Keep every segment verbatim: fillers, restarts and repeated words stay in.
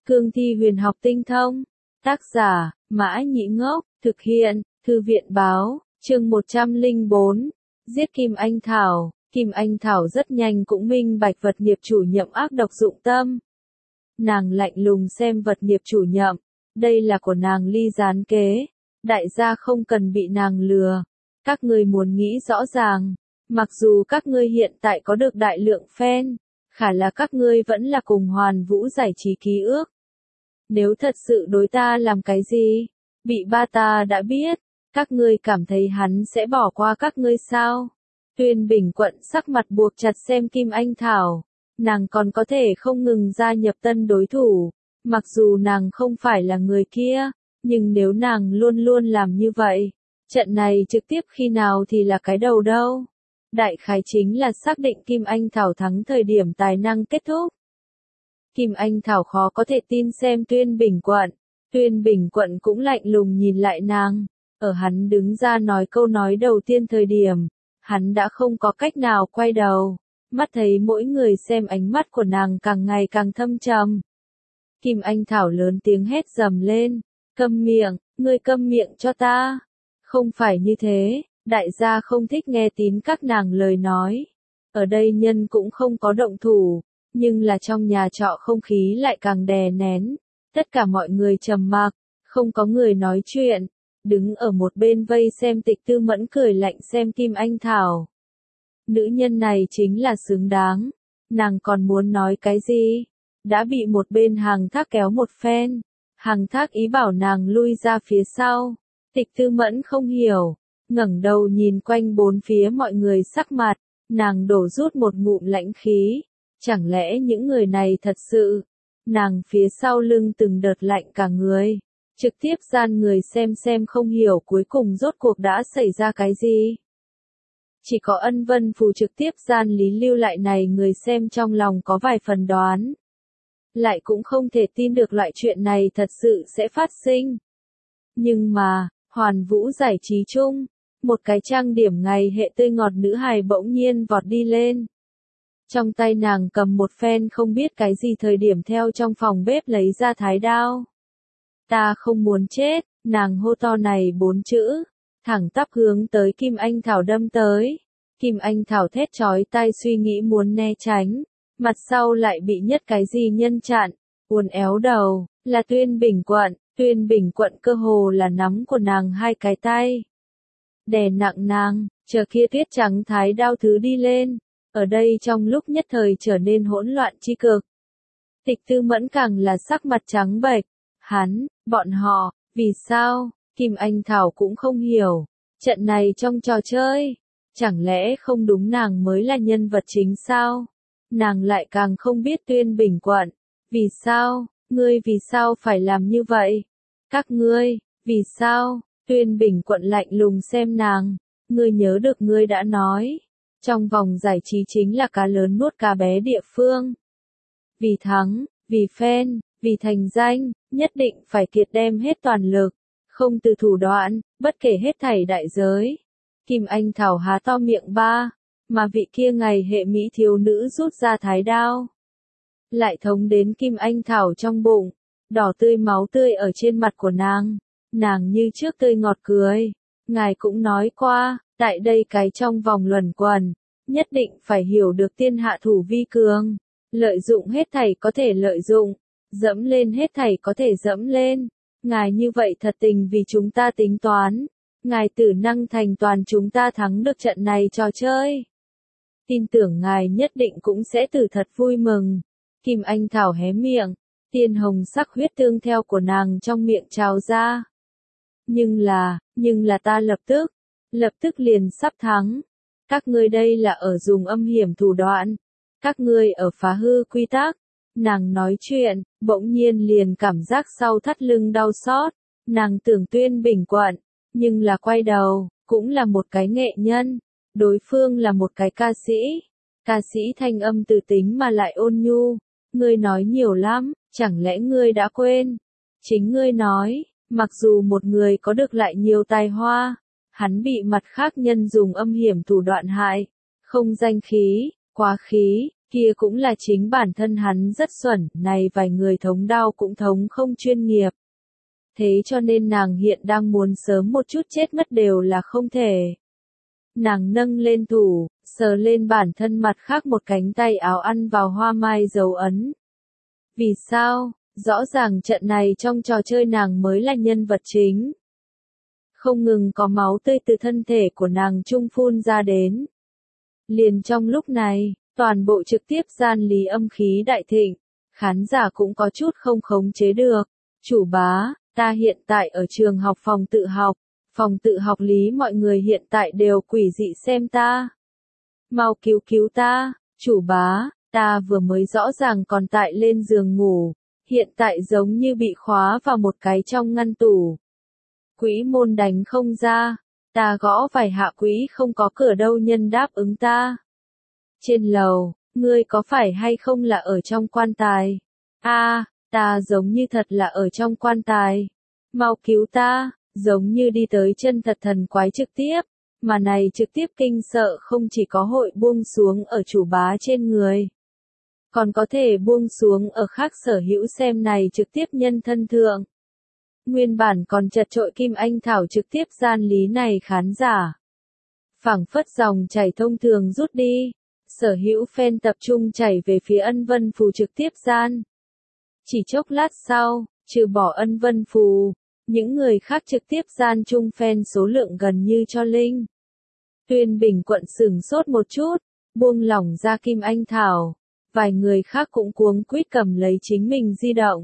Cương thi huyền học tinh thông. Tác giả, Mã Nhĩ Ngốc, thực hiện, Thư viện Báo, chương một trăm lẻ bốn, giết Kim Anh Thảo. Kim Anh Thảo rất nhanh cũng minh bạch vật nghiệp chủ nhậm ác độc dụng tâm. Nàng lạnh lùng xem vật nghiệp chủ nhậm, đây là của nàng ly gián kế, đại gia không cần bị nàng lừa. Các ngươi muốn nghĩ rõ ràng, mặc dù các ngươi hiện tại có được đại lượng fan, khả là các ngươi vẫn là cùng Hoàn Vũ giải trí ký ước. Nếu thật sự đối ta làm cái gì, bị ba ta đã biết, các ngươi cảm thấy hắn sẽ bỏ qua các ngươi sao? Tuyên Bình Quận sắc mặt buộc chặt xem Kim Anh Thảo, nàng còn có thể không ngừng gia nhập tân đối thủ, mặc dù nàng không phải là người kia, nhưng nếu nàng luôn luôn làm như vậy, trận này trực tiếp khi nào thì là cái đầu đâu. Đại khái chính là xác định Kim Anh Thảo thắng thời điểm tài năng kết thúc. Kim Anh Thảo khó có thể tin xem Tuyên Bình Quận, Tuyên Bình Quận cũng lạnh lùng nhìn lại nàng, ở hắn đứng ra nói câu nói đầu tiên thời điểm, hắn đã không có cách nào quay đầu, mắt thấy mỗi người xem ánh mắt của nàng càng ngày càng thâm trầm. Kim Anh Thảo lớn tiếng hét dầm lên, câm miệng, ngươi câm miệng cho ta. Không phải như thế, đại gia không thích nghe tín các nàng lời nói. Ở đây nhân cũng không có động thủ, nhưng là trong nhà trọ không khí lại càng đè nén. Tất cả mọi người trầm mặc, không có người nói chuyện. Đứng ở một bên vây xem Tịch Tư Mẫn cười lạnh xem Kim Anh Thảo. Nữ nhân này chính là xứng đáng. Nàng còn muốn nói cái gì? Đã bị một bên Hàng Thác kéo một phen. Hàng Thác ý bảo nàng lui ra phía sau. Tịch Tư Mẫn không hiểu, ngẩng đầu nhìn quanh bốn phía mọi người sắc mặt, nàng đổ rút một ngụm lãnh khí. Chẳng lẽ những người này thật sự? Nàng phía sau lưng từng đợt lạnh cả người. Trực tiếp gian người xem xem không hiểu cuối cùng rốt cuộc đã xảy ra cái gì. Chỉ có Ân Vân Phù trực tiếp gian lý lưu lại này người xem trong lòng có vài phần đoán. Lại cũng không thể tin được loại chuyện này thật sự sẽ phát sinh. Nhưng mà, Hoàn Vũ giải trí chung, một cái trang điểm ngày hệ tươi ngọt nữ hài bỗng nhiên vọt đi lên. Trong tay nàng cầm một phen không biết cái gì thời điểm theo trong phòng bếp lấy ra thái đao. Ta không muốn chết, nàng hô to này bốn chữ, thẳng tắp hướng tới Kim Anh Thảo đâm tới. Kim Anh Thảo thét chói tai suy nghĩ muốn né tránh, mặt sau lại bị nhất cái gì nhân chặn, uốn éo đầu, là Tuyên Bình Quận, Tuyên Bình Quận cơ hồ là nắm của nàng hai cái tay. Đè nặng nàng, chờ kia tiết trắng thái đao thứ đi lên, ở đây trong lúc nhất thời trở nên hỗn loạn chi cực. Tịch Tư Mẫn càng là sắc mặt trắng bệch. Hắn, bọn họ, vì sao? Kim Anh Thảo cũng không hiểu. Trận này trong trò chơi, chẳng lẽ không đúng nàng mới là nhân vật chính sao? Nàng lại càng không biết Tuyên Bình Quận. Vì sao? Ngươi vì sao phải làm như vậy? Các ngươi, vì sao? Tuyên Bình Quận lạnh lùng xem nàng. Ngươi nhớ được ngươi đã nói. Trong vòng giải trí chính là cá lớn nuốt cá bé địa phương. Vì thắng, vì fan, vì thành danh, nhất định phải kiệt đem hết toàn lực, không từ thủ đoạn, bất kể hết thảy đại giới. Kim Anh Thảo há to miệng ba, mà vị kia ngày hệ mỹ thiếu nữ rút ra thái đao. Lại thống đến Kim Anh Thảo trong bụng, đỏ tươi máu tươi ở trên mặt của nàng, nàng như trước tươi ngọt cười. Ngài cũng nói qua, tại đây cái trong vòng luẩn quẩn, nhất định phải hiểu được tiên hạ thủ vi cường, lợi dụng hết thảy có thể lợi dụng. Dẫm lên hết thảy có thể dẫm lên. Ngài như vậy thật tình vì chúng ta tính toán. Ngài tử năng thành toàn chúng ta thắng được trận này trò chơi. Tin tưởng ngài nhất định cũng sẽ tử thật vui mừng. Kim Anh Thảo hé miệng, tiên hồng sắc huyết tương theo của nàng trong miệng trào ra. Nhưng là, nhưng là ta lập tức, lập tức liền sắp thắng. Các ngươi đây là ở dùng âm hiểm thủ đoạn. Các ngươi ở phá hư quy tắc. Nàng nói chuyện, bỗng nhiên liền cảm giác sau thắt lưng đau xót. Nàng tưởng Tuyên Bình Quận, nhưng là quay đầu, cũng là một cái nghệ nhân. Đối phương là một cái ca sĩ. Ca sĩ thanh âm từ tính mà lại ôn nhu. Ngươi nói nhiều lắm, chẳng lẽ ngươi đã quên? Chính ngươi nói, mặc dù một người có được lại nhiều tài hoa, hắn bị mặt khác nhân dùng âm hiểm thủ đoạn hại. Không danh khí, quá khí, Kia cũng là chính bản thân hắn rất xuẩn, này vài người thống đao cũng thống không chuyên nghiệp. Thế cho nên nàng hiện đang muốn sớm một chút chết mất đều là không thể. Nàng nâng lên thủ, sờ lên bản thân mặt khác một cánh tay áo ăn vào hoa mai dấu ấn. Vì sao? Rõ ràng trận này trong trò chơi nàng mới là nhân vật chính. Không ngừng có máu tươi từ thân thể của nàng trung phun ra đến. Liền trong lúc này, toàn bộ trực tiếp gian lý âm khí đại thịnh, khán giả cũng có chút không khống chế được. Chủ bá, ta hiện tại ở trường học phòng tự học, phòng tự học lý mọi người hiện tại đều quỷ dị xem ta. Mau cứu cứu ta, chủ bá, ta vừa mới rõ ràng còn tại lên giường ngủ, hiện tại giống như bị khóa vào một cái trong ngăn tủ. Quỹ môn đánh không ra, ta gõ vài hạ quỹ không có cửa đâu nhân đáp ứng ta. Trên lầu, ngươi có phải hay không là ở trong quan tài? A, à, ta giống như thật là ở trong quan tài. Mau cứu ta, giống như đi tới chân thật thần quái trực tiếp, mà này trực tiếp kinh sợ không chỉ có hội buông xuống ở chủ bá trên người, còn có thể buông xuống ở khác sở hữu xem này trực tiếp nhân thân thượng. Nguyên bản còn chật trội Kim Anh Thảo trực tiếp gian lý này khán giả. Phảng phất dòng chảy thông thường rút đi, sở hữu fan tập trung chảy về phía Ân Vân Phù trực tiếp gian. Chỉ chốc lát sau, trừ bỏ Ân Vân Phù, những người khác trực tiếp gian chung fan số lượng gần như cho linh. Tuyên Bình quận sửng sốt một chút, buông lỏng ra Kim Anh Thảo, vài người khác cũng cuống quýt cầm lấy chính mình di động.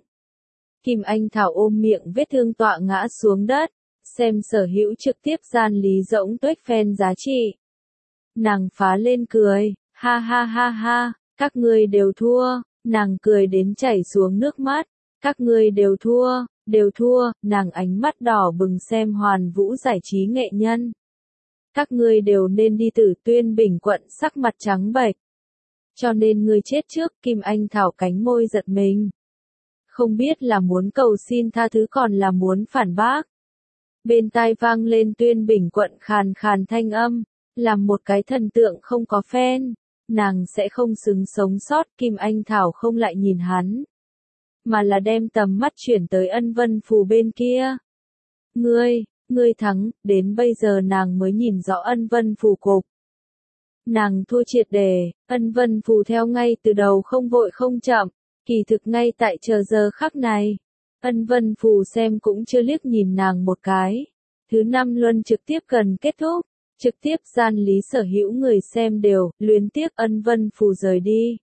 Kim Anh Thảo ôm miệng vết thương tọa ngã xuống đất, xem sở hữu trực tiếp gian lý rỗng tuếch fan giá trị. Nàng phá lên cười, ha ha ha ha, các ngươi đều thua, nàng cười đến chảy xuống nước mắt, các ngươi đều thua, đều thua, nàng ánh mắt đỏ bừng xem Hoàn Vũ giải trí nghệ nhân. Các ngươi đều nên đi Tử Tuyên Bình quận sắc mặt trắng bệch. Cho nên ngươi chết trước, Kim Anh Thảo cánh môi giật mình. Không biết là muốn cầu xin tha thứ còn là muốn phản bác. Bên tai vang lên Tuyên Bình quận khàn khàn thanh âm, làm một cái thần tượng không có fan, nàng sẽ không xứng sống sót. Kim Anh Thảo không lại nhìn hắn, mà là đem tầm mắt chuyển tới Ân Vân Phù bên kia. Ngươi, ngươi thắng, đến bây giờ nàng mới nhìn rõ Ân Vân Phù cục. Nàng thua triệt đề, Ân Vân Phù theo ngay từ đầu không vội không chậm, kỳ thực ngay tại chờ giờ khắc này. Ân Vân Phù xem cũng chưa liếc nhìn nàng một cái. Thứ năm luân trực tiếp gần kết thúc, trực tiếp gian lý sở hữu người xem đều luyến tiếc Ân Vân Phù rời đi.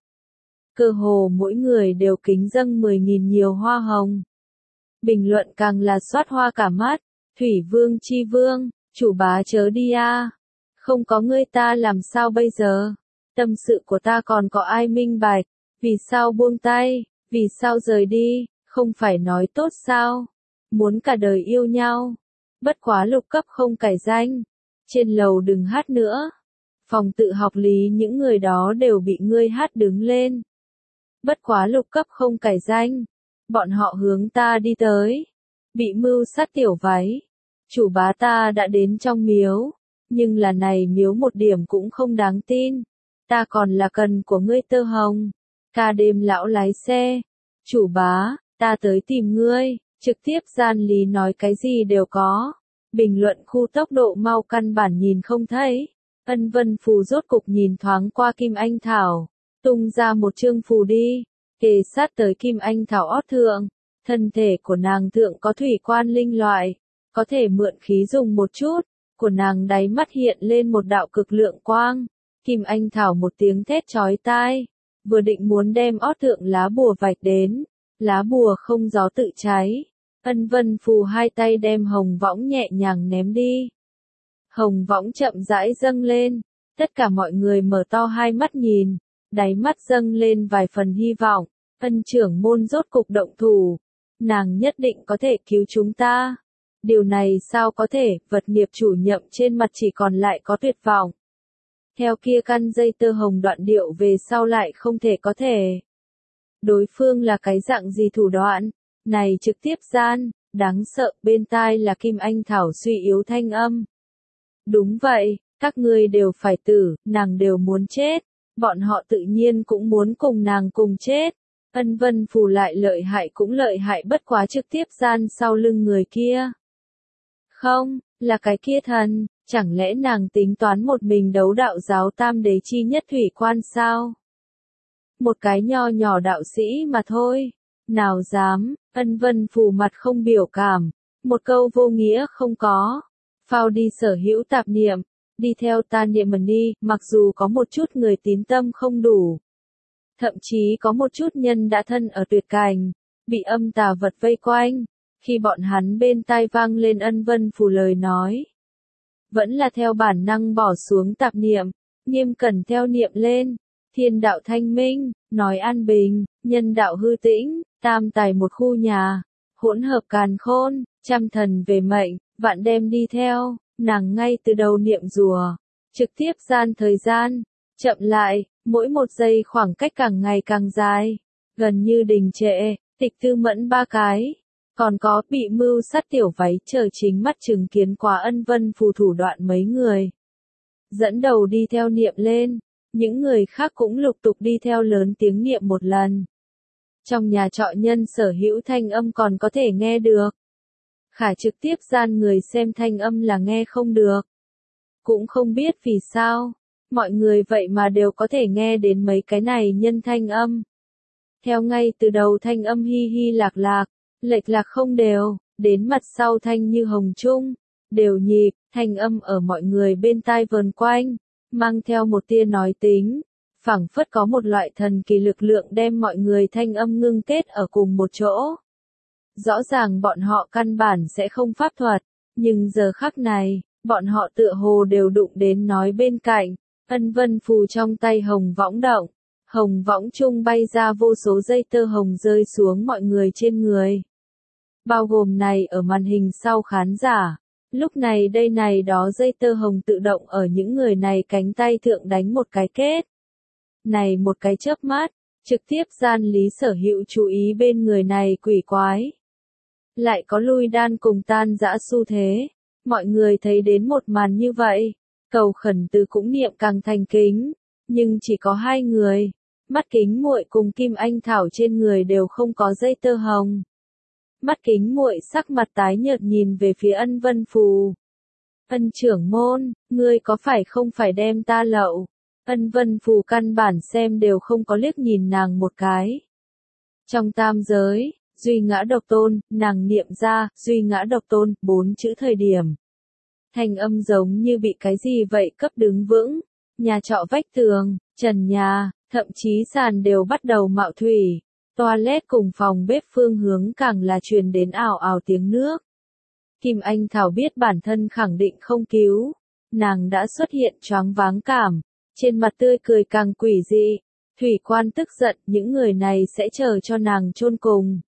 Cơ hồ mỗi người đều kính dâng mười nghìn nhiều hoa hồng. Bình luận càng là xoát hoa cả mắt. Thủy Vương Chi Vương, chủ bá chớ đi a, không có ngươi ta làm sao bây giờ? Tâm sự của ta còn có ai minh bạch? Vì sao buông tay? Vì sao rời đi? Không phải nói tốt sao? Muốn cả đời yêu nhau. Bất quá lục cấp không cải danh. Trên lầu đừng hát nữa. Phòng tự học lý những người đó đều bị ngươi hát đứng lên. Bất quá lục cấp không cải danh. Bọn họ hướng ta đi tới. Bị mưu sát tiểu váy. Chủ bá ta đã đến trong miếu. Nhưng là này miếu một điểm cũng không đáng tin. Ta còn là cần của ngươi tơ hồng. Ca đêm lão lái xe. Chủ bá, ta tới tìm ngươi. Trực tiếp gian lý nói cái gì đều có. Bình luận khu tốc độ mau căn bản nhìn không thấy. Ân Vân Phù rốt cục nhìn thoáng qua Kim Anh Thảo. Tung ra một chương phù đi. Kề sát tới Kim Anh Thảo ót thượng. Thân thể của nàng thượng có thủy quan linh loại. Có thể mượn khí dùng một chút. Của nàng đáy mắt hiện lên một đạo cực lượng quang. Kim Anh Thảo một tiếng thét chói tai. Vừa định muốn đem ót thượng lá bùa vạch đến. Lá bùa không gió tự cháy. Ân Vân Phù hai tay đem hồng võng nhẹ nhàng ném đi. Hồng võng chậm rãi dâng lên. Tất cả mọi người mở to hai mắt nhìn. Đáy mắt dâng lên vài phần hy vọng. Ân trưởng môn rốt cục động thủ. Nàng nhất định có thể cứu chúng ta. Điều này sao có thể, vật nghiệp chủ nhậm trên mặt chỉ còn lại có tuyệt vọng. Theo kia căn dây tơ hồng đoạn điệu về sau lại không thể có thể. Đối phương là cái dạng gì thủ đoạn? Này trực tiếp gian, đáng sợ, bên tai là Kim Anh Thảo suy yếu thanh âm. Đúng vậy, các ngươi đều phải tử, nàng đều muốn chết. bọn họ tự nhiên cũng muốn cùng nàng cùng chết. Ân Vân Phù lại lợi hại cũng lợi hại bất quá trực tiếp gian sau lưng người kia. Không, là cái kia thần, chẳng lẽ nàng tính toán một mình đấu đạo giáo tam đế chi nhất thủy quan sao? Một cái nho nhỏ đạo sĩ mà thôi, nào dám, Ân Vân Phù mặt không biểu cảm, một câu vô nghĩa không có. Phao đi sở hữu tạp niệm, đi theo ta niệm mần đi, mặc dù có một chút người tín tâm không đủ. Thậm chí có một chút nhân đã thân ở tuyệt cảnh, bị âm tà vật vây quanh, khi bọn hắn bên tai vang lên Ân Vân Phù lời nói. Vẫn là theo bản năng bỏ xuống tạp niệm, nghiêm cẩn theo niệm lên, thiên đạo thanh minh, nói an bình, nhân đạo hư tĩnh, tam tài một khu nhà, hỗn hợp càn khôn, trăm thần về mệnh, vạn đem đi theo, nàng ngay từ đầu niệm rùa, trực tiếp gian thời gian, chậm lại, mỗi một giây khoảng cách càng ngày càng dài, gần như đình trệ, tịch tư mẫn ba cái. Còn có bị mưu sát tiểu váy chờ chính mắt chứng kiến quá Ân Vân Phù thủ đoạn mấy người. Dẫn đầu đi theo niệm lên, những người khác cũng lục tục đi theo lớn tiếng niệm một lần. Trong nhà trọ nhân sở hữu thanh âm còn có thể nghe được. Khả trực tiếp gian người xem thanh âm là nghe không được. Cũng không biết vì sao, mọi người vậy mà đều có thể nghe đến mấy cái này nhân thanh âm. Theo ngay từ đầu thanh âm hi hi lạc lạc. Lệch lạc không đều, đến mặt sau thanh như hồng trung, đều nhịp, thanh âm ở mọi người bên tai vờn quanh, mang theo một tia nói tính, phảng phất có một loại thần kỳ lực lượng đem mọi người thanh âm ngưng kết ở cùng một chỗ. Rõ ràng bọn họ căn bản sẽ không pháp thuật, nhưng giờ khắc này, bọn họ tựa hồ đều đụng đến nói bên cạnh, Ân Vân Phù trong tay hồng võng động. Hồng võng trung bay ra vô số dây tơ hồng rơi xuống mọi người trên người. Bao gồm này ở màn hình sau khán giả. Lúc này đây này đó dây tơ hồng tự động ở những người này cánh tay thượng đánh một cái kết. Này một cái chớp mắt, trực tiếp gian lý sở hữu chú ý bên người này quỷ quái. Lại có lui đan cùng tan dã xu thế. Mọi người thấy đến một màn như vậy. Cầu khẩn từ cũng niệm càng thành kính. Nhưng chỉ có hai người. Mắt kính muội cùng Kim Anh Thảo trên người đều không có dây tơ hồng. Mắt kính muội sắc mặt tái nhợt nhìn về phía Ân Vân Phù. Ân trưởng môn, ngươi có phải không phải đem ta lậu? Ân Vân Phù căn bản xem đều không có liếc nhìn nàng một cái. Trong tam giới, duy ngã độc tôn, nàng niệm ra, duy ngã độc tôn, bốn chữ thời điểm. Thanh âm giống như bị cái gì vậy cấp đứng vững. Nhà trọ vách tường, trần nhà, thậm chí sàn đều bắt đầu mạo thủy. Toilet cùng phòng bếp phương hướng càng là truyền đến ào ào tiếng nước. Kim Anh Thảo biết bản thân khẳng định không cứu. Nàng đã xuất hiện choáng váng cảm. Trên mặt tươi cười càng quỷ dị. Thủy quan tức giận những người này sẽ chờ cho nàng chôn cùng.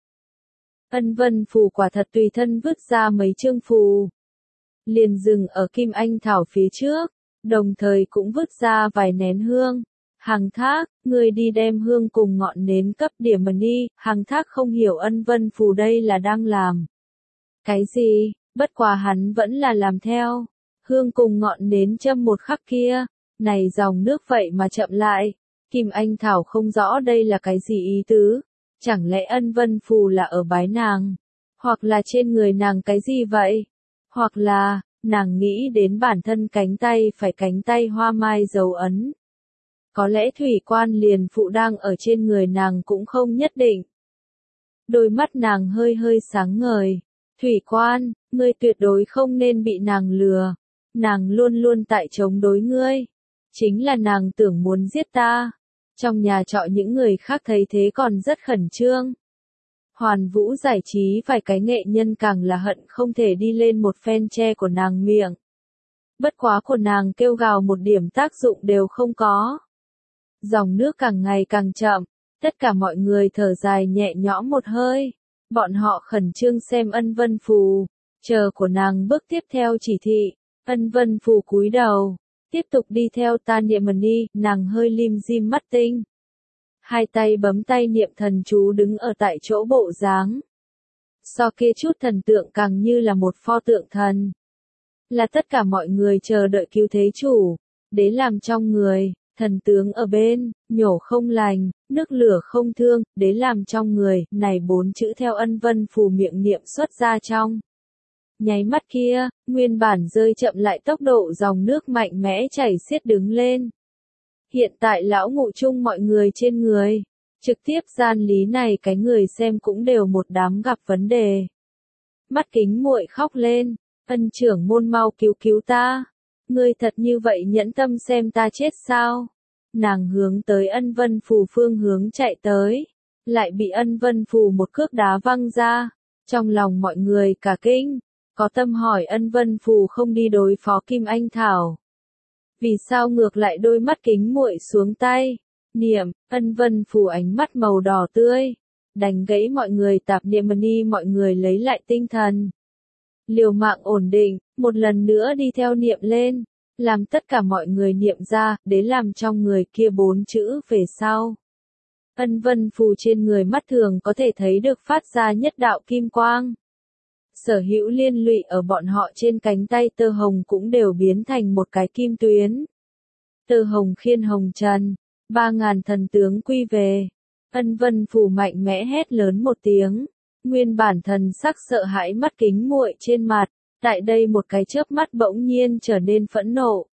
Ân Vân Phù quả thật tùy thân vứt ra mấy chương phù. Liền dừng ở Kim Anh Thảo phía trước. Đồng thời cũng vứt ra vài nén hương. Hằng Thác, người đi đem hương cùng ngọn nến cấp điểm mần đi, Hằng Thác không hiểu Ân Vân Phù đây là đang làm. Cái gì, bất quá hắn vẫn là làm theo. Hương cùng ngọn nến châm một khắc kia, này dòng nước vậy mà chậm lại. Kim Anh Thảo không rõ đây là cái gì ý tứ. Chẳng lẽ Ân Vân Phù là ở bái nàng? Hoặc là trên người nàng cái gì vậy? Hoặc là, nàng nghĩ đến bản thân cánh tay phải cánh tay hoa mai dấu ấn. Có lẽ thủy quan liền phụ đang ở trên người nàng cũng không nhất định. Đôi mắt nàng hơi hơi sáng ngời. Thủy quan, ngươi tuyệt đối không nên bị nàng lừa. Nàng luôn luôn tại chống đối ngươi. Chính là nàng tưởng muốn giết ta. Trong nhà trọ những người khác thấy thế còn rất khẩn trương. Hoàn Vũ giải trí vài cái nghệ nhân càng là hận không thể đi lên một phen che của nàng miệng. Bất quá của nàng kêu gào một điểm tác dụng đều không có. Dòng nước càng ngày càng chậm, tất cả mọi người thở dài nhẹ nhõm một hơi. Bọn họ khẩn trương xem Ân Vân Phù, chờ của nàng bước tiếp theo chỉ thị. Ân Vân Phù cúi đầu, tiếp tục đi theo ta niệm mần đi, nàng hơi lim dim mắt tinh. Hai tay bấm tay niệm thần chú đứng ở tại chỗ bộ dáng. So kia chút thần tượng càng như là một pho tượng thần. Là tất cả mọi người chờ đợi cứu thế chủ, đế làm trong người, Thần tướng ở bên, nhổ không lành, nước lửa không thương, đế làm trong người, này bốn chữ theo Ân Vân Phù miệng niệm xuất ra trong. Nháy mắt kia, nguyên bản rơi chậm lại tốc độ dòng nước mạnh mẽ chảy xiết đứng lên. Hiện tại lão ngụ chung mọi người trên người, trực tiếp gian lý này cái người xem cũng đều một đám gặp vấn đề. Mắt Kính muội khóc lên, Ân trưởng môn mau cứu cứu ta. Ngươi thật như vậy nhẫn tâm xem ta chết sao? Nàng hướng tới Ân Vân Phù phương hướng chạy tới, lại bị Ân Vân Phù một cước đá văng ra. Trong lòng mọi người cả kinh, có tâm hỏi Ân Vân Phù không đi đối phó Kim Anh Thảo. Vì sao ngược lại đôi mắt Kính muội xuống tay? Niệm, Ân Vân Phù ánh mắt màu đỏ tươi, đánh gãy mọi người tạp niệm ni mọi người lấy lại tinh thần. Liều mạng ổn định, một lần nữa đi theo niệm lên, làm tất cả mọi người niệm ra, để làm trong người kia bốn chữ về sau. Ân Vân Phù trên người mắt thường có thể thấy được phát ra nhất đạo kim quang. Sở hữu liên lụy ở bọn họ trên cánh tay tơ hồng cũng đều biến thành một cái kim tuyến. Tơ hồng khiên hồng trần, ba ngàn thần tướng quy về. Ân Vân Phù mạnh mẽ hét lớn một tiếng. Nguyên bản thần sắc sợ hãi mắt Kính muội trên mặt, tại đây một cái chớp mắt bỗng nhiên trở nên phẫn nộ.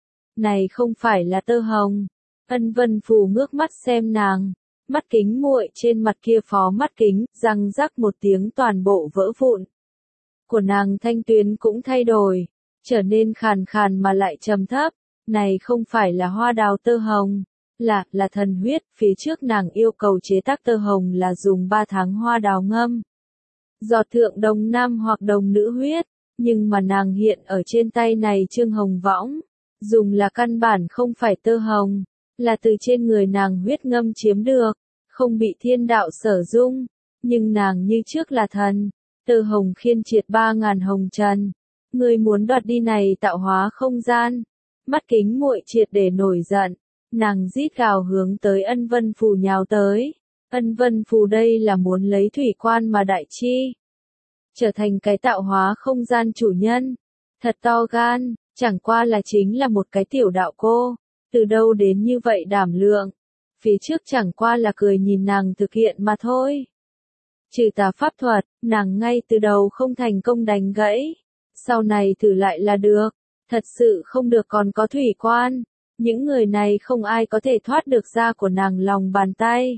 Này không phải là tơ hồng. Ân Vân Phù ngước mắt xem nàng, mắt Kính muội trên mặt kia phó mắt kính, răng rắc một tiếng toàn bộ vỡ vụn. Của nàng thanh tuyến cũng thay đổi, trở nên khàn khàn mà lại trầm thấp. Này không phải là hoa đào tơ hồng, là, là thần huyết, phía trước nàng yêu cầu chế tác tơ hồng là dùng ba tháng hoa đào ngâm. Giọt thượng đồng nam hoặc đồng nữ huyết, nhưng mà nàng hiện ở trên tay này trương hồng võng, dùng là căn bản không phải tơ hồng, là từ trên người nàng huyết ngâm chiếm được, không bị thiên đạo sở dung, nhưng nàng như trước là thần, tơ hồng khiên triệt ba ngàn hồng trần, người muốn đoạt đi này tạo hóa không gian, mắt Kính muội triệt để nổi giận. Nàng rít gào hướng tới Ân Vân Phù nhào tới. Ân Vân Phù đây là muốn lấy thủy quan mà đại chi. Trở thành cái tạo hóa không gian chủ nhân. Thật to gan, chẳng qua là chính là một cái tiểu đạo cô. Từ đâu đến như vậy đảm lượng. Phía trước chẳng qua là cười nhìn nàng thực hiện mà thôi. Trừ tà pháp thuật, nàng ngay từ đầu không thành công đánh gãy. Sau này thử lại là được. Thật sự không được còn có thủy quan. Những người này không ai có thể thoát được ra của nàng lòng bàn tay.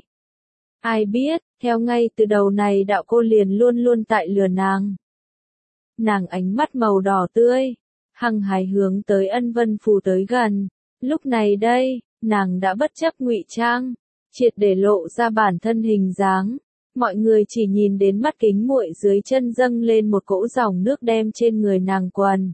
Ai biết, theo ngay từ đầu này đạo cô liền luôn luôn tại lừa nàng. Nàng ánh mắt màu đỏ tươi, hăng hái hướng tới Ân Vân Phù tới gần. Lúc này đây, nàng đã bất chấp ngụy trang, triệt để lộ ra bản thân hình dáng. Mọi người chỉ nhìn đến mắt Kính muội dưới chân dâng lên một cỗ dòng nước đem trên người nàng quần.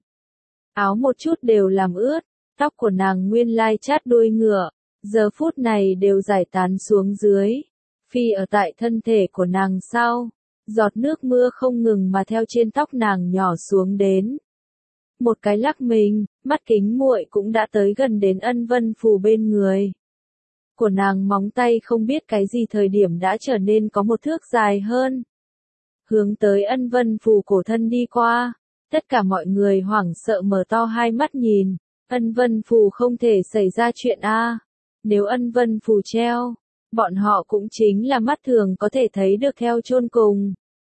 Áo một chút đều làm ướt. Tóc của nàng nguyên lai chát đuôi ngựa, giờ phút này đều giải tán xuống dưới, phi ở tại thân thể của nàng sau, giọt nước mưa không ngừng mà theo trên tóc nàng nhỏ xuống đến. Một cái lắc mình, mắt Kính muội cũng đã tới gần đến Ân Vân Phù bên người. Của nàng móng tay không biết cái gì thời điểm đã trở nên có một thước dài hơn. Hướng tới Ân Vân Phù cổ thân đi qua, tất cả mọi người hoảng sợ mở to hai mắt nhìn. Ân Vân Phù không thể xảy ra chuyện a. Nếu Ân Vân Phù treo, bọn họ cũng chính là mắt thường có thể thấy được theo chôn cùng.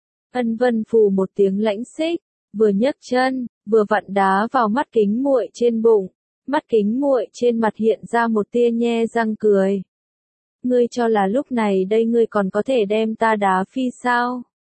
Ân Vân Phù một tiếng lãnh xích, vừa nhấc chân, vừa vặn đá vào mắt Kính muội trên bụng. Mắt Kính muội trên mặt hiện ra một tia nhe răng cười. Ngươi cho là lúc này đây ngươi còn có thể đem ta đá phi sao?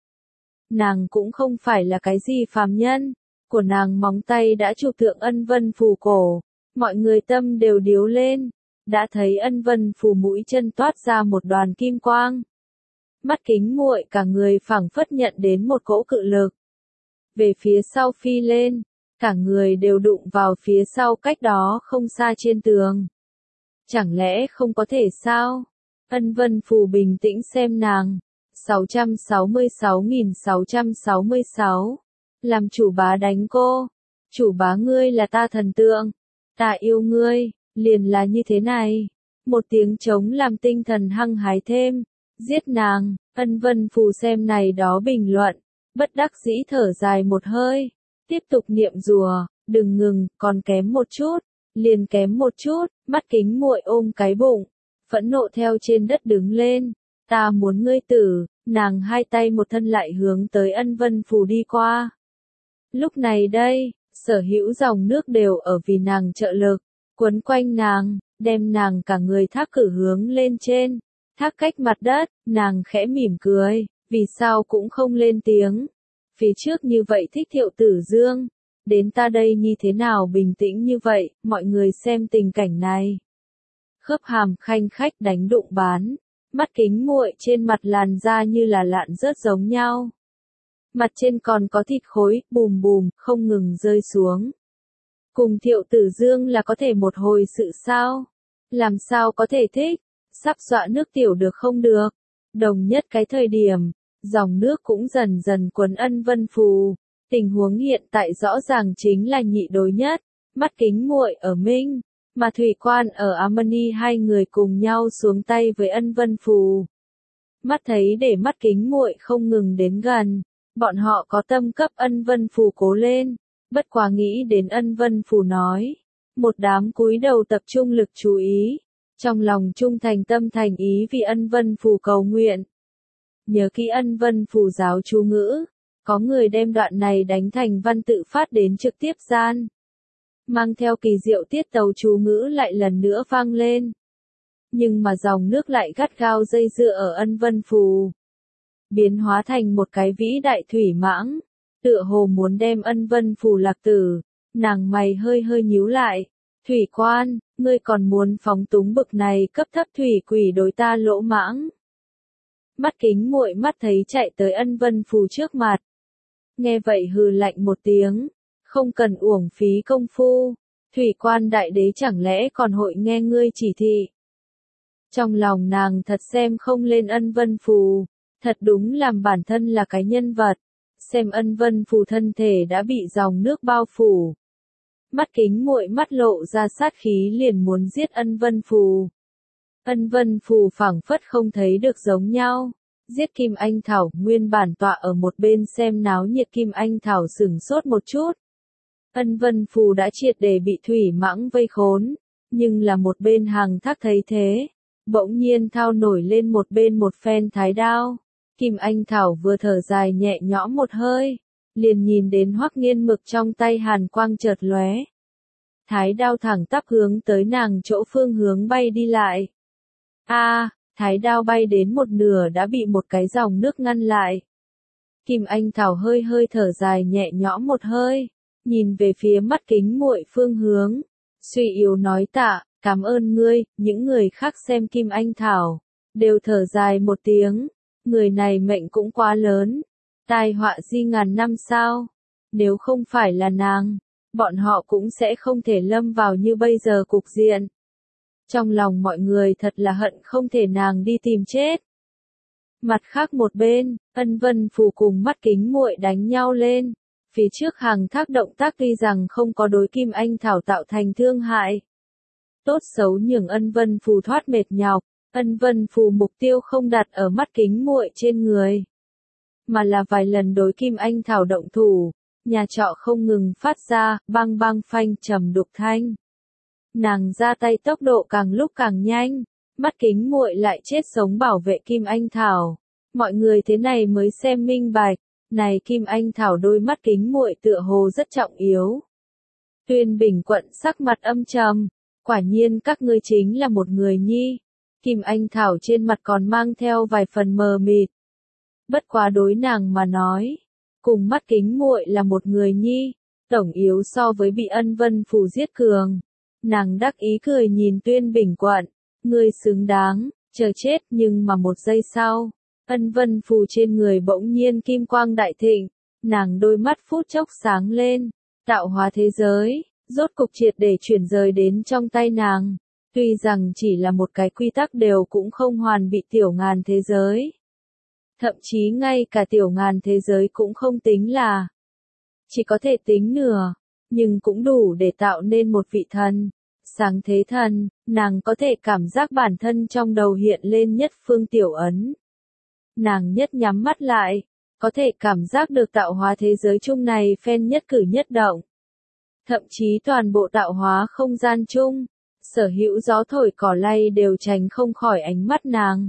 Nàng cũng không phải là cái gì phàm nhân. Của nàng móng tay đã chụp thượng Ân Vân Phù cổ, mọi người tâm đều điếu lên, đã thấy Ân Vân Phù mũi chân toát ra một đoàn kim quang. Mắt Kính muội cả người phảng phất nhận đến một cỗ cự lực. Về phía sau phi lên, cả người đều đụng vào phía sau cách đó không xa trên tường. Chẳng lẽ không có thể sao? Ân Vân Phù bình tĩnh xem nàng. sáu trăm sáu mươi sáu nghìn sáu trăm sáu mươi sáu Làm chủ bá đánh cô. Chủ bá ngươi là ta thần tượng. Ta yêu ngươi, liền là như thế này. Một tiếng trống làm tinh thần hăng hái thêm. Giết nàng, Ân Vân Phù xem này đó bình luận. Bất đắc dĩ thở dài một hơi. Tiếp tục niệm rùa, đừng ngừng, còn kém một chút. liền kém một chút, mắt kính muội ôm cái bụng, phẫn nộ theo trên đất đứng lên, ta muốn ngươi tử, nàng hai tay một thân lại hướng tới Ân Vân Phù đi qua. Lúc này đây, sở hữu dòng nước đều ở vì nàng trợ lực, quấn quanh nàng, đem nàng cả người thác cử hướng lên trên, thác cách mặt đất, nàng khẽ mỉm cười, vì sao cũng không lên tiếng. Phía trước như vậy thích Thiệu Tử Dương, đến ta đây như thế nào bình tĩnh như vậy, mọi người xem tình cảnh này. Khớp hàm khanh khách đánh đụng bán, mắt kính muội trên mặt làn da như là lạn rớt giống nhau. Mặt trên còn có thịt khối, bùm bùm, không ngừng rơi xuống. Cùng Thiệu Tử Dương là có thể một hồi sự sao? Làm sao có thể thích? Sắp dọa nước tiểu được không được? Đồng nhất cái thời điểm, dòng nước cũng dần dần cuốn Ân Vân Phù. Tình huống hiện tại rõ ràng chính là nhị đối nhất, mắt kính muội ở Minh, mà Thủy Quan ở Amani hai người cùng nhau xuống tay với Ân Vân Phù. Mắt thấy để mắt kính muội không ngừng đến gần, bọn họ có tâm cấp Ân Vân Phù cố lên, bất quá nghĩ đến Ân Vân Phù nói. Một đám cúi đầu tập trung lực chú ý, trong lòng trung thành tâm thành ý vì Ân Vân Phù cầu nguyện. Nhớ kỹ Ân Vân Phù giáo chú ngữ, có người đem đoạn này đánh thành văn tự phát đến trực tiếp gian. Mang theo kỳ diệu tiết tấu chú ngữ lại lần nữa vang lên. Nhưng mà dòng nước lại gắt gao dây dưa ở Ân Vân Phù. Biến hóa thành một cái vĩ đại thủy mãng, tựa hồ muốn đem Ân Vân Phù lạc tử, nàng mày hơi hơi nhíu lại. Thủy Quan, ngươi còn muốn phóng túng bực này cấp thấp thủy quỷ đối ta lỗ mãng. Mắt kính muội mắt thấy chạy tới Ân Vân Phù trước mặt. Nghe vậy hừ lạnh một tiếng, không cần uổng phí công phu, Thủy Quan đại đế chẳng lẽ còn hội nghe ngươi chỉ thị. Trong lòng nàng thật xem không lên Ân Vân Phù, thật đúng làm bản thân là cái nhân vật, xem Ân Vân Phù thân thể đã bị dòng nước bao phủ. Mắt kính muội mắt lộ ra sát khí liền muốn giết Ân Vân Phù. Ân Vân Phù phảng phất không thấy được giống nhau. Giết Kim Anh Thảo, nguyên bản tọa ở một bên xem náo nhiệt Kim Anh Thảo sửng sốt một chút. Ân Vân Phù đã triệt để bị thủy mãng vây khốn, nhưng là một bên hàng thác thấy thế, bỗng nhiên thao nổi lên một bên một phen thái đao. Kim Anh Thảo vừa thở dài nhẹ nhõm một hơi, liền nhìn đến Hoắc Nghiên Mực trong tay hàn quang chợt lóe. Thái đao thẳng tắp hướng tới nàng chỗ phương hướng bay đi lại. A, à, thái đao bay đến một nửa đã bị một cái dòng nước ngăn lại. Kim Anh Thảo hơi hơi thở dài nhẹ nhõm một hơi, nhìn về phía mắt kính muội phương hướng, suy yếu nói tạ, cảm ơn ngươi. Những người khác xem Kim Anh Thảo, đều thở dài một tiếng, người này mệnh cũng quá lớn, tai họa di ngàn năm sao, nếu không phải là nàng, bọn họ cũng sẽ không thể lâm vào như bây giờ cục diện. Trong lòng mọi người thật là hận không thể nàng đi tìm chết. Mặt khác một bên, Ân Vân Phù cùng mắt kính muội đánh nhau lên. Phía trước hàng thác động tác tuy rằng không có đối Kim Anh Thảo tạo thành thương hại. Tốt xấu nhường Ân Vân Phù thoát mệt nhọc, Ân Vân Phù mục tiêu không đặt ở mắt kính muội trên người, mà là vài lần đối Kim Anh Thảo động thủ, nhà trọ không ngừng phát ra bang bang phanh trầm đục thanh. Nàng ra tay tốc độ càng lúc càng nhanh, mắt kính muội lại chết sống bảo vệ Kim Anh Thảo. Mọi người thế này mới xem minh bạch, này Kim Anh Thảo đôi mắt kính muội tựa hồ rất trọng yếu. Tuyên Bình Quận sắc mặt âm trầm, quả nhiên các ngươi chính là một người nhi. Kim Anh Thảo trên mặt còn mang theo vài phần mờ mịt. Bất quá đối nàng mà nói, cùng mắt kính muội là một người nhi, tổng yếu so với bị Ân Vân Phù giết cường. Nàng đắc ý cười nhìn Tuyên Bình Quận, ngươi xứng đáng, chờ chết. Nhưng mà một giây sau, Ân Vân Phù trên người bỗng nhiên kim quang đại thịnh, nàng đôi mắt phút chốc sáng lên, tạo hóa thế giới, rốt cục triệt để chuyển rời đến trong tay nàng. Tuy rằng chỉ là một cái quy tắc đều cũng không hoàn bị tiểu ngàn thế giới. Thậm chí ngay cả tiểu ngàn thế giới cũng không tính là. Chỉ có thể tính nửa, nhưng cũng đủ để tạo nên một vị thần. Sáng thế thần, nàng có thể cảm giác bản thân trong đầu hiện lên nhất phương tiểu ấn. Nàng nhất nhắm mắt lại, có thể cảm giác được tạo hóa thế giới chung này phen nhất cử nhất động. thậm chí toàn bộ tạo hóa không gian chung, sở hữu gió thổi cỏ lay đều tránh không khỏi ánh mắt nàng.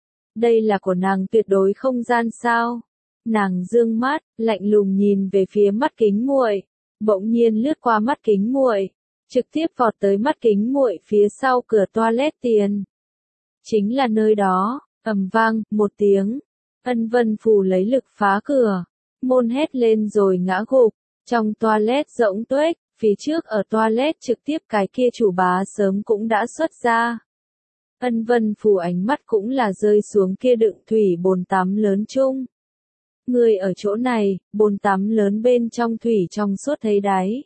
Đây là của nàng tuyệt đối không gian sao? Nàng dương mắt, lạnh lùng nhìn về phía mắt kính muội, bỗng nhiên lướt qua mắt kính muội, trực tiếp vọt tới mắt kính muội phía sau cửa toilet tiền. Chính là nơi đó, ầm vang, một tiếng, Ân Vân Phù lấy lực phá cửa, môn hét lên rồi ngã gục, trong toilet rỗng tuếch, phía trước ở toilet trực tiếp cái kia chủ bá sớm cũng đã xuất ra. Ân Vân Phù ánh mắt cũng là rơi xuống kia đựng thủy bồn tắm lớn chung. Người ở chỗ này, bồn tắm lớn bên trong thủy trong suốt thấy đáy.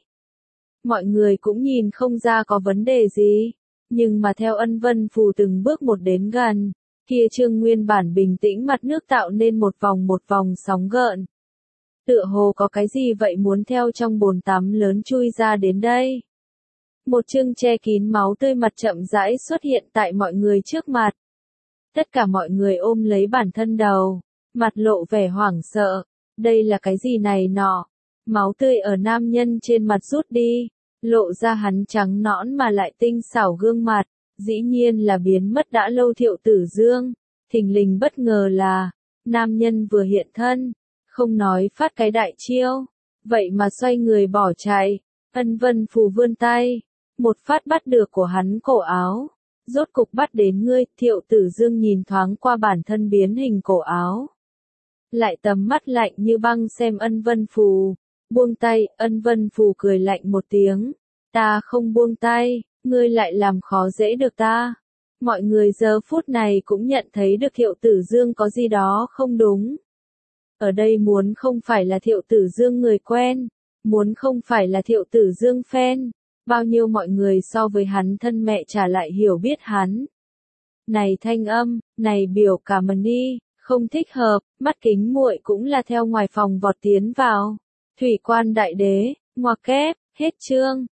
Mọi người cũng nhìn không ra có vấn đề gì, nhưng mà theo Ân Vân Phù từng bước một đến gần, kia trương nguyên bản bình tĩnh mặt nước tạo nên một vòng một vòng sóng gợn. Tựa hồ có cái gì vậy muốn theo trong bồn tắm lớn chui ra đến đây. Một trương che kín máu tươi mặt chậm rãi xuất hiện tại mọi người trước mặt. Tất cả mọi người ôm lấy bản thân đầu, mặt lộ vẻ hoảng sợ. Đây là cái gì này nọ? Máu tươi ở nam nhân trên mặt rút đi, lộ ra hắn trắng nõn mà lại tinh xảo gương mặt, dĩ nhiên là biến mất đã lâu Thiệu Tử Dương. Thình lình bất ngờ là, nam nhân vừa hiện thân, không nói phát cái đại chiêu, vậy mà xoay người bỏ chạy. Ân Vân Phù vươn tay, một phát bắt được của hắn cổ áo, rốt cục bắt đến ngươi. Thiệu Tử Dương nhìn thoáng qua bản thân biến hình cổ áo, lại tầm mắt lạnh như băng xem Ân Vân Phù, buông tay. Ân Vân Phù cười lạnh một tiếng, ta không buông tay, ngươi lại làm khó dễ được ta. Mọi người giờ phút này cũng nhận thấy được Thiệu Tử Dương có gì đó không đúng. Ở đây muốn không phải là Thiệu Tử Dương người quen, muốn không phải là Thiệu Tử Dương fan, bao nhiêu mọi người so với hắn thân mẹ trả lại hiểu biết hắn. Này thanh âm, này biểu cảm đi, không thích hợp. Mắt kính muội cũng là theo ngoài phòng vọt tiến vào. Thủy Quan Đại Đế, ngoặc kép, hết chương.